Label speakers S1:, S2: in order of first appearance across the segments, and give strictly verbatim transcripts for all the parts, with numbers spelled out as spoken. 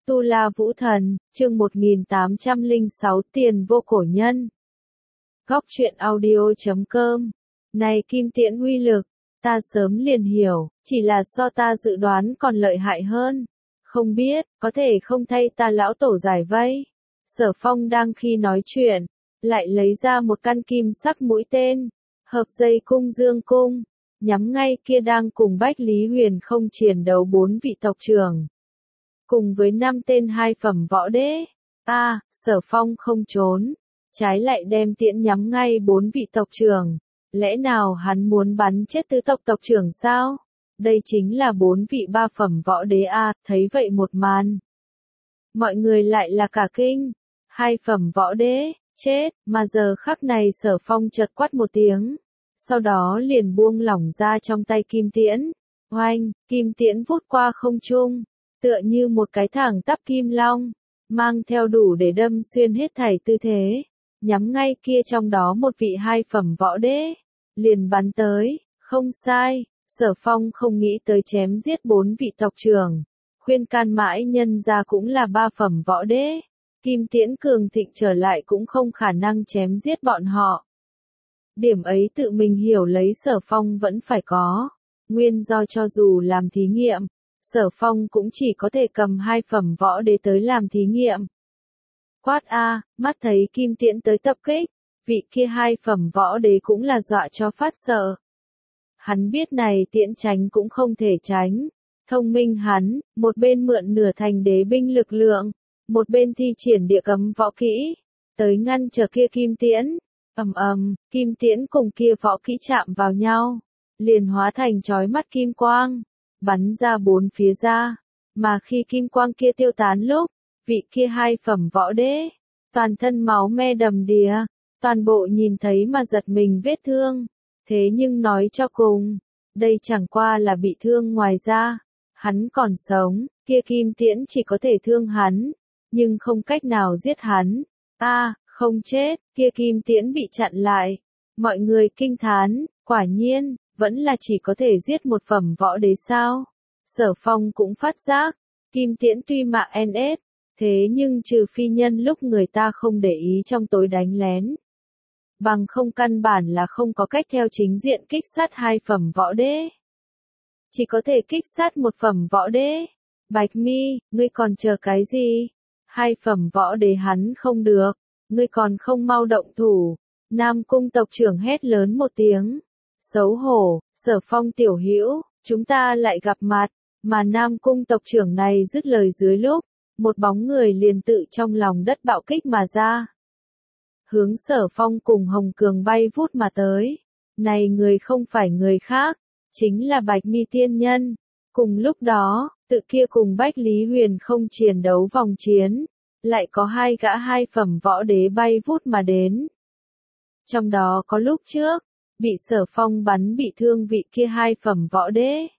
S1: Tu La Vũ Thần, chương một nghìn tám trăm lẻ sáu Tiền vô cổ nhân. Góc truyện audio chấm com. Này kim tiễn uy lực, ta sớm liền hiểu, chỉ là so ta dự đoán còn lợi hại hơn. Không biết, có thể không thay ta lão tổ giải vây. Sở Phong đang khi nói chuyện, lại lấy ra một căn kim sắc mũi tên, hợp dây cung dương cung, nhắm ngay kia đang cùng Bách Lý Huyền không chiến đấu bốn vị tộc trưởng. Cùng với năm tên hai phẩm võ đế, a à, Sở Phong không trốn, trái lại đem tiễn nhắm ngay bốn vị tộc trưởng. Lẽ nào hắn muốn bắn chết tứ tộc tộc trưởng sao? Đây chính là bốn vị ba phẩm võ đế a, à, thấy vậy một màn. Mọi người lại là cả kinh, hai phẩm võ đế, chết, mà giờ khắc này Sở Phong chợt quát một tiếng, sau đó liền buông lỏng ra trong tay kim tiễn. Oanh, kim tiễn vút qua không trung, tựa như một cái thẳng tắp kim long, mang theo đủ để đâm xuyên hết thảy tư thế, nhắm ngay kia trong đó một vị hai phẩm võ đế, liền bắn tới. Không sai, Sở Phong không nghĩ tới chém giết bốn vị tộc trưởng, khuyên can mãi nhân ra cũng là ba phẩm võ đế, kim tiễn cường thịnh trở lại cũng không khả năng chém giết bọn họ. Điểm ấy tự mình hiểu lấy Sở Phong vẫn phải có, nguyên do cho dù làm thí nghiệm, Sở Phong cũng chỉ có thể cầm hai phẩm võ đế tới làm thí nghiệm. Quát a, mắt thấy kim tiễn tới tập kích, vị kia hai phẩm võ đế cũng là dọa cho phát sợ. Hắn biết này tiễn tránh cũng không thể tránh, thông minh hắn, một bên mượn nửa thành đế binh lực lượng, một bên thi triển địa cấm võ kỹ, tới ngăn trở kia kim tiễn. Ầm ầm, kim tiễn cùng kia võ kỹ chạm vào nhau, liền hóa thành chói mắt kim quang, bắn ra bốn phía ra, mà khi kim quang kia tiêu tán lúc, vị kia hai phẩm võ đế, toàn thân máu me đầm đìa, toàn bộ nhìn thấy mà giật mình vết thương, thế nhưng nói cho cùng, đây chẳng qua là bị thương ngoài ra, hắn còn sống, kia kim tiễn chỉ có thể thương hắn, nhưng không cách nào giết hắn. A, à, không chết, kia kim tiễn bị chặn lại, mọi người kinh thán, quả nhiên, vẫn là chỉ có thể giết một phẩm võ đế sao. Sở Phong cũng phát giác, kim tiễn tuy mạ en ét, thế nhưng trừ phi nhân lúc người ta không để ý trong tối đánh lén. Bằng không căn bản là không có cách theo chính diện kích sát hai phẩm võ đế. Chỉ có thể kích sát một phẩm võ đế. Bạch Mi, ngươi còn chờ cái gì? Hai phẩm võ đế hắn không được, ngươi còn không mau động thủ. Nam Cung tộc trưởng hét lớn một tiếng. Xấu hổ, Sở Phong tiểu hữu, chúng ta lại gặp mặt, mà Nam Cung tộc trưởng này dứt lời dưới lúc, một bóng người liền tự trong lòng đất bạo kích mà ra. Hướng Sở Phong cùng Hồng Cường bay vút mà tới. Này người không phải người khác, chính là Bạch Mi tiên nhân. Cùng lúc đó, tự kia cùng Bách Lý Huyền không chiến đấu vòng chiến, lại có hai gã hai phẩm võ đế bay vút mà đến. Trong đó có lúc trước, bị Sở Phong bắn bị thương vị kia hai phẩm võ đế.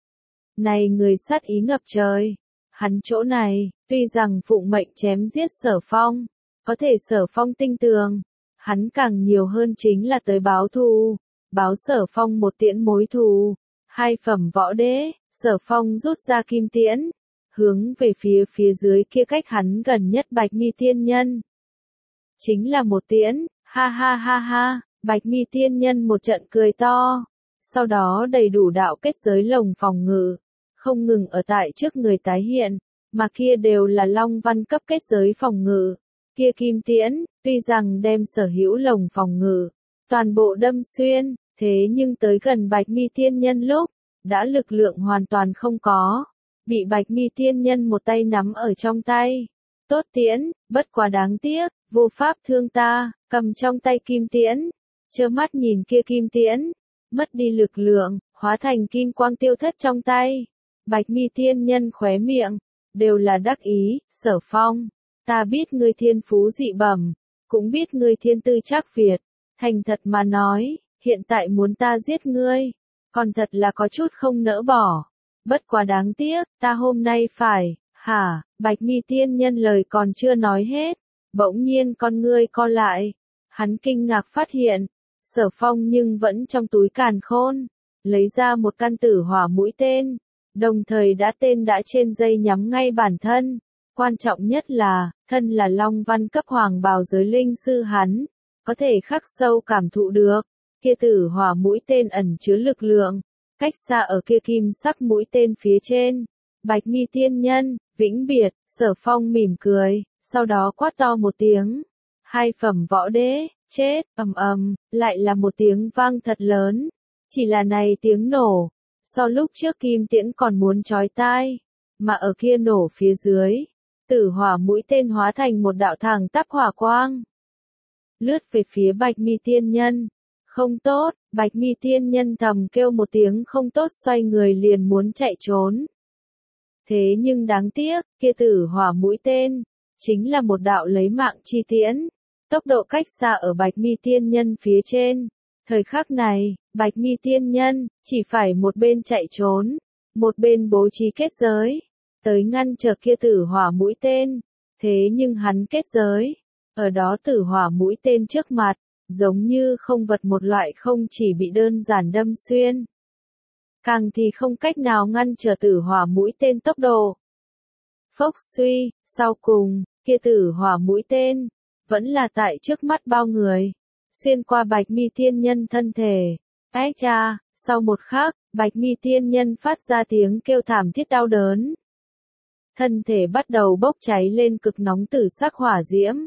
S1: Này người sát ý ngập trời, hắn chỗ này, tuy rằng phụng mệnh chém giết Sở Phong, có thể Sở Phong tinh tường, hắn càng nhiều hơn chính là tới báo thù, báo Sở Phong một tiễn mối thù. Hai phẩm võ đế, Sở Phong rút ra kim tiễn, hướng về phía phía dưới kia cách hắn gần nhất Bạch Mi tiên nhân. Chính là một tiễn, ha ha ha ha, Bạch Mi tiên nhân một trận cười to, sau đó đầy đủ đạo kết giới lồng phòng ngự, không ngừng ở tại trước người tái hiện, mà kia đều là long văn cấp kết giới phòng ngự. Kia kim tiễn, tuy rằng đem sở hữu lồng phòng ngự, toàn bộ đâm xuyên, thế nhưng tới gần Bạch Mi tiên nhân lúc, đã lực lượng hoàn toàn không có, bị Bạch Mi tiên nhân một tay nắm ở trong tay. Tốt tiễn, bất quá đáng tiếc, vô pháp thương ta, cầm trong tay kim tiễn, trơ mắt nhìn kia kim tiễn, mất đi lực lượng, hóa thành kim quang tiêu thất trong tay. Bạch Mi tiên nhân khóe miệng, đều là đắc ý. Sở Phong, ta biết ngươi thiên phú dị bẩm, cũng biết ngươi thiên tư trác Việt, thành thật mà nói, hiện tại muốn ta giết ngươi, còn thật là có chút không nỡ bỏ. Bất quá đáng tiếc, ta hôm nay phải, hả? Bạch Mi tiên nhân lời còn chưa nói hết, bỗng nhiên con ngươi co lại, hắn kinh ngạc phát hiện, Sở Phong nhưng vẫn trong túi càn khôn, lấy ra một căn tử hỏa mũi tên, đồng thời đã tên đã trên dây nhắm ngay bản thân. Quan trọng nhất là, thân là Long Văn cấp hoàng bào giới linh sư hắn, có thể khắc sâu cảm thụ được, kia tử hỏa mũi tên ẩn chứa lực lượng, cách xa ở kia kim sắc mũi tên phía trên. Bạch Mi tiên nhân, vĩnh biệt, Sở Phong mỉm cười, sau đó quát to một tiếng. Hai phẩm võ đế, chết, ầm ầm, lại là một tiếng vang thật lớn. Chỉ là này tiếng nổ, so lúc trước kim tiễn còn muốn chói tai, mà ở kia nổ phía dưới, tử hỏa mũi tên hóa thành một đạo thẳng tắp hỏa quang. Lướt về phía Bạch Mi tiên nhân. Không tốt, Bạch Mi tiên nhân thầm kêu một tiếng không tốt xoay người liền muốn chạy trốn. Thế nhưng đáng tiếc, kia tử hỏa mũi tên, chính là một đạo lấy mạng chi tiễn. Tốc độ cách xa ở Bạch Mi tiên nhân phía trên. Thời khắc này, Bạch Mi tiên nhân, chỉ phải một bên chạy trốn, một bên bố trí kết giới, tới ngăn trở kia tử hỏa mũi tên. Thế nhưng hắn kết giới, ở đó tử hỏa mũi tên trước mặt, giống như không vật một loại không chỉ bị đơn giản đâm xuyên, càng thì không cách nào ngăn trở tử hỏa mũi tên tốc độ. Phốc suy, sau cùng, kia tử hỏa mũi tên, vẫn là tại trước mắt bao người, xuyên qua Bạch Mi tiên nhân thân thể. Ách cha, sau một khắc, Bạch Mi tiên nhân phát ra tiếng kêu thảm thiết đau đớn. Thân thể bắt đầu bốc cháy lên cực nóng tử sắc hỏa diễm.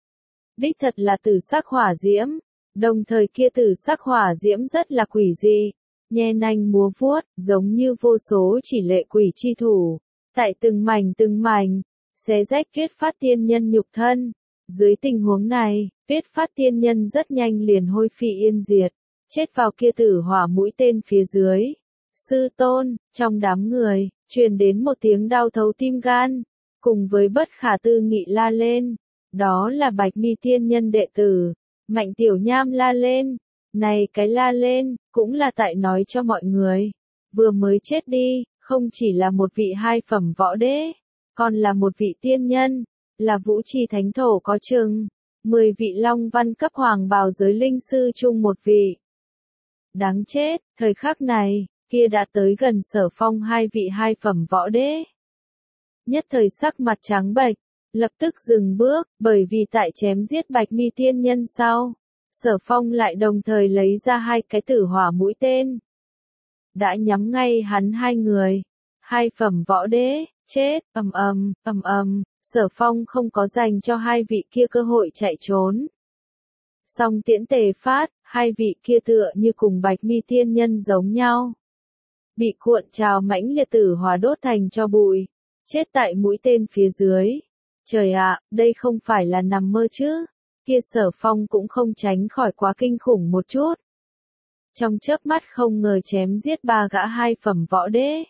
S1: Đích thật là tử sắc hỏa diễm, đồng thời kia tử sắc hỏa diễm rất là quỷ dị, nhe nanh múa vuốt, giống như vô số chỉ lệ quỷ chi thủ, tại từng mảnh từng mảnh, xé rách Tuyết Phát tiên nhân nhục thân. Dưới tình huống này, Tuyết Phát tiên nhân rất nhanh liền hôi phi yên diệt, chết vào kia tử hỏa mũi tên phía dưới. Sư tôn, trong đám người, truyền đến một tiếng đau thấu tim gan, cùng với bất khả tư nghị la lên. Đó là Bạch Mi tiên nhân đệ tử, Mạnh Tiểu Nham la lên. Này cái la lên, cũng là tại nói cho mọi người, vừa mới chết đi, không chỉ là một vị hai phẩm võ đế, còn là một vị tiên nhân, là vũ trì thánh thổ có chừng mười vị Long Văn cấp hoàng bào giới linh sư chung một vị. Đáng chết, thời khắc này, kia đã tới gần Sở Phong hai vị hai phẩm võ đế. Nhất thời sắc mặt trắng bệch, lập tức dừng bước, bởi vì tại chém giết Bạch Mi tiên nhân sau, Sở Phong lại đồng thời lấy ra hai cái tử hỏa mũi tên. Đã nhắm ngay hắn hai người. Hai phẩm võ đế, chết, ầm ầm, ầm ầm, Sở Phong không có dành cho hai vị kia cơ hội chạy trốn. Song tiễn tề phát, hai vị kia tựa như cùng Bạch Mi tiên nhân giống nhau. Bị cuộn trào mãnh liệt tử hỏa đốt thành cho bụi, chết tại mũi tên phía dưới. Trời ạ, đây không phải là nằm mơ chứ? Kia Sở Phong cũng không tránh khỏi quá kinh khủng một chút. Trong chớp mắt không ngờ chém giết ba gã hai phẩm võ đế.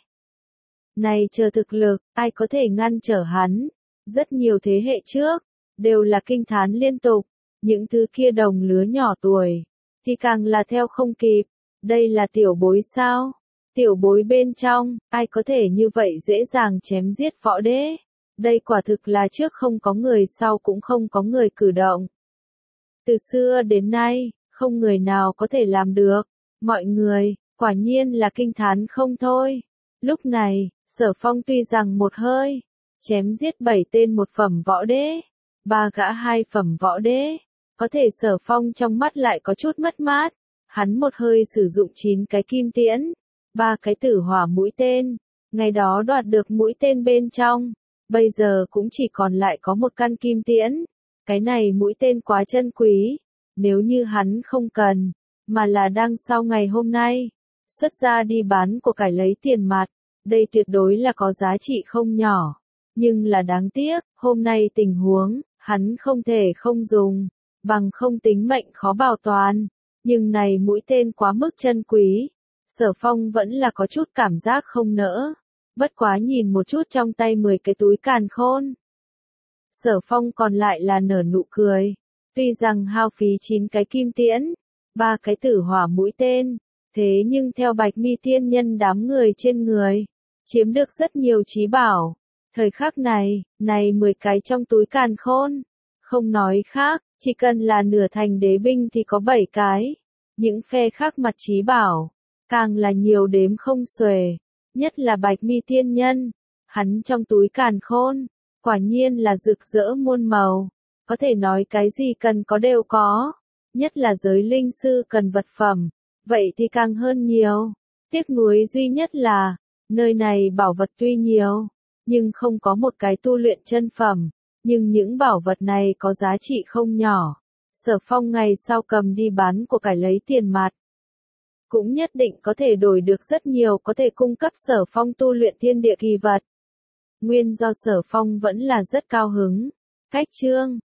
S1: Này chờ thực lực, ai có thể ngăn trở hắn? Rất nhiều thế hệ trước, đều là kinh thán liên tục. Những thứ kia đồng lứa nhỏ tuổi, thì càng là theo không kịp. Đây là tiểu bối sao? Tiểu bối bên trong, ai có thể như vậy dễ dàng chém giết võ đế? Đây quả thực là trước không có người sau cũng không có người cử động. Từ xưa đến nay, không người nào có thể làm được. Mọi người, quả nhiên là kinh thán không thôi. Lúc này, Sở Phong tuy rằng một hơi, chém giết bảy tên một phẩm võ đế, ba gã hai phẩm võ đế, có thể Sở Phong trong mắt lại có chút mất mát. Hắn một hơi sử dụng chín cái kim tiễn, ba cái tử hỏa mũi tên, ngày đó đoạt được mũi tên bên trong, bây giờ cũng chỉ còn lại có một căn kim tiễn. Cái này mũi tên quá chân quý, nếu như hắn không cần, mà là đang sau ngày hôm nay, xuất ra đi bán của cải lấy tiền mặt, đây tuyệt đối là có giá trị không nhỏ. Nhưng là đáng tiếc, hôm nay tình huống, hắn không thể không dùng, bằng không tính mệnh khó bảo toàn. Nhưng này mũi tên quá mức chân quý, Sở Phong vẫn là có chút cảm giác không nỡ. Bất quá nhìn một chút trong tay mười cái túi càn khôn, Sở Phong còn lại là nở nụ cười. Tuy rằng hao phí chín cái kim tiễn, ba cái tử hỏa mũi tên, thế nhưng theo Bạch Mi tiên nhân đám người trên người, chiếm được rất nhiều trí bảo. Thời khắc này, này mười cái trong túi càn khôn, không nói khác, chỉ cần là nửa thành đế binh thì có bảy cái. Những phe khác mặt trí bảo, càng là nhiều đếm không xuể. Nhất là Bạch Mi tiên nhân, hắn trong túi càn khôn, Quả nhiên là rực rỡ muôn màu, có thể nói cái gì cần có đều có, nhất là giới linh sư cần vật phẩm, vậy thì càng hơn nhiều. Tiếc nuối duy nhất là, nơi này bảo vật tuy nhiều, nhưng không có một cái tu luyện chân phẩm, nhưng những bảo vật này có giá trị không nhỏ. Sở Phong ngày sau cầm đi bán của cải lấy tiền mặt, cũng nhất định có thể đổi được rất nhiều có thể cung cấp Sở Phong tu luyện thiên địa kỳ vật. Nguyên do Sở Phong vẫn là rất cao hứng. Cách chương